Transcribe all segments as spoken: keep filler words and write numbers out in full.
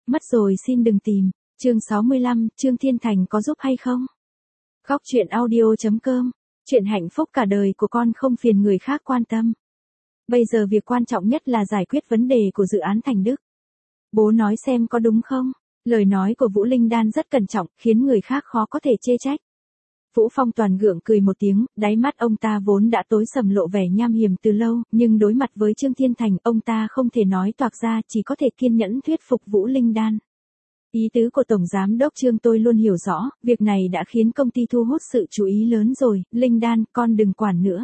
Mất rồi xin đừng tìm. Chương sáu mươi lăm, Trương Thiên Thành có giúp hay không? Góc truyện audio chấm com. Chuyện hạnh phúc cả đời của con không phiền người khác quan tâm. Bây giờ việc quan trọng nhất là giải quyết vấn đề của dự án Thành Đức. Bố nói xem có đúng không? Lời nói của Vũ Linh Đan rất cẩn trọng, khiến người khác khó có thể chê trách. Vũ Phong Toàn gượng cười một tiếng, đáy mắt ông ta vốn đã tối sầm lộ vẻ nham hiểm từ lâu, nhưng đối mặt với Trương Thiên Thành, ông ta không thể nói toạc ra, chỉ có thể kiên nhẫn thuyết phục Vũ Linh Đan. Ý tứ của Tổng Giám Đốc Trương tôi luôn hiểu rõ, việc này đã khiến công ty thu hút sự chú ý lớn rồi, Linh Đan, con đừng quản nữa.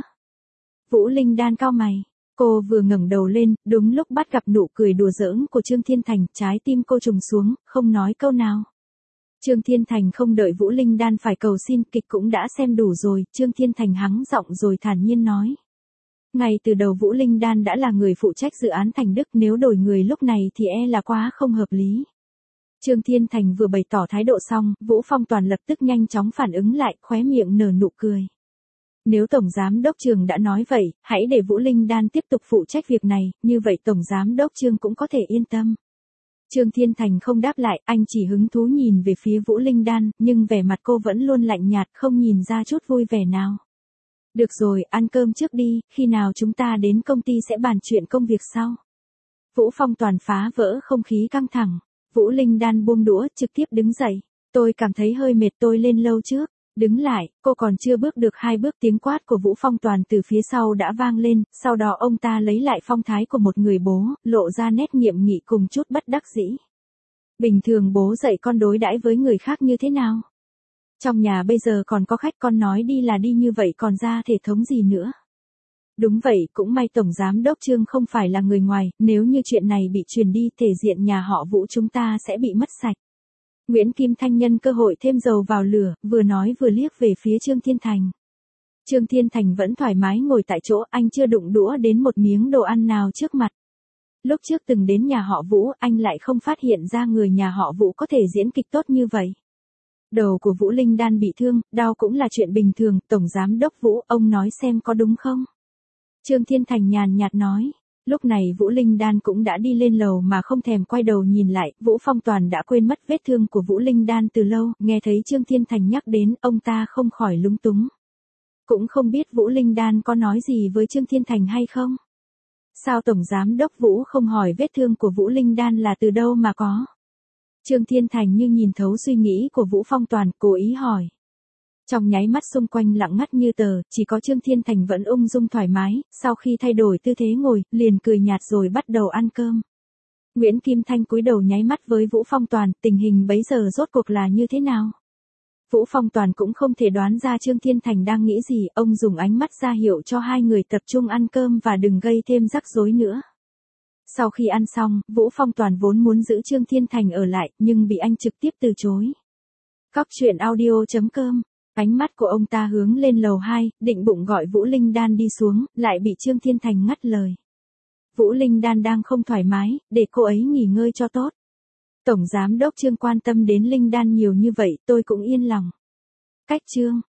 Vũ Linh Đan cau mày, cô vừa ngẩng đầu lên, đúng lúc bắt gặp nụ cười đùa giỡn của Trương Thiên Thành, trái tim cô trùng xuống, không nói câu nào. Trương Thiên Thành không đợi Vũ Linh Đan phải cầu xin, kịch cũng đã xem đủ rồi, Trương Thiên Thành hắng giọng rồi thản nhiên nói. Ngay từ đầu Vũ Linh Đan đã là người phụ trách dự án Thành Đức, nếu đổi người lúc này thì e là quá không hợp lý. Trương Thiên Thành vừa bày tỏ thái độ xong, Vũ Phong Toàn lập tức nhanh chóng phản ứng lại, khóe miệng nở nụ cười. Nếu Tổng Giám Đốc Trương đã nói vậy, hãy để Vũ Linh Đan tiếp tục phụ trách việc này, như vậy Tổng Giám Đốc Trương cũng có thể yên tâm. Trương Thiên Thành không đáp lại, anh chỉ hứng thú nhìn về phía Vũ Linh Đan, nhưng vẻ mặt cô vẫn luôn lạnh nhạt, không nhìn ra chút vui vẻ nào. Được rồi, ăn cơm trước đi, khi nào chúng ta đến công ty sẽ bàn chuyện công việc sau. Vũ Phong Toàn phá vỡ không khí căng thẳng. Vũ Linh Đan buông đũa, trực tiếp đứng dậy. Tôi cảm thấy hơi mệt, tôi lên lâu trước. Đứng lại, cô còn chưa bước được hai bước, tiếng quát của Vũ Phong Toàn từ phía sau đã vang lên, sau đó ông ta lấy lại phong thái của một người bố, lộ ra nét nghiêm nghị cùng chút bất đắc dĩ. Bình thường bố dạy con đối đãi với người khác như thế nào? Trong nhà bây giờ còn có khách, con nói đi là đi, như vậy còn ra thể thống gì nữa? Đúng vậy, cũng may Tổng Giám Đốc Trương không phải là người ngoài, nếu như chuyện này bị truyền đi, thể diện nhà họ Vũ chúng ta sẽ bị mất sạch. Nguyễn Kim Thanh nhân cơ hội thêm dầu vào lửa, vừa nói vừa liếc về phía Trương Thiên Thành. Trương Thiên Thành vẫn thoải mái ngồi tại chỗ, anh chưa đụng đũa đến một miếng đồ ăn nào trước mặt. Lúc trước từng đến nhà họ Vũ, anh lại không phát hiện ra người nhà họ Vũ có thể diễn kịch tốt như vậy. Đầu của Vũ Linh Đan bị thương, đau cũng là chuyện bình thường, Tổng Giám Đốc Vũ, ông nói xem có đúng không? Trương Thiên Thành nhàn nhạt nói. Lúc này Vũ Linh Đan cũng đã đi lên lầu mà không thèm quay đầu nhìn lại, Vũ Phong Toàn đã quên mất vết thương của Vũ Linh Đan từ lâu, nghe thấy Trương Thiên Thành nhắc đến, ông ta không khỏi lúng túng. Cũng không biết Vũ Linh Đan có nói gì với Trương Thiên Thành hay không? Sao Tổng Giám Đốc Vũ không hỏi vết thương của Vũ Linh Đan là từ đâu mà có? Trương Thiên Thành như nhìn thấu suy nghĩ của Vũ Phong Toàn, cố ý hỏi. Trong nháy mắt xung quanh lặng ngắt như tờ, chỉ có Trương Thiên Thành vẫn ung dung thoải mái, sau khi thay đổi tư thế ngồi, liền cười nhạt rồi bắt đầu ăn cơm. Nguyễn Kim Thanh cúi đầu nháy mắt với Vũ Phong Toàn, tình hình bấy giờ rốt cuộc là như thế nào? Vũ Phong Toàn cũng không thể đoán ra Trương Thiên Thành đang nghĩ gì, ông dùng ánh mắt ra hiệu cho hai người tập trung ăn cơm và đừng gây thêm rắc rối nữa. Sau khi ăn xong, Vũ Phong Toàn vốn muốn giữ Trương Thiên Thành ở lại, nhưng bị anh trực tiếp từ chối. Góc truyện audio chấm com. Ánh mắt của ông ta hướng lên lầu hai, định bụng gọi Vũ Linh Đan đi xuống, lại bị Trương Thiên Thành ngắt lời. Vũ Linh Đan đang không thoải mái, để cô ấy nghỉ ngơi cho tốt. Tổng Giám Đốc Trương quan tâm đến Linh Đan nhiều như vậy, tôi cũng yên lòng. Cách Trương,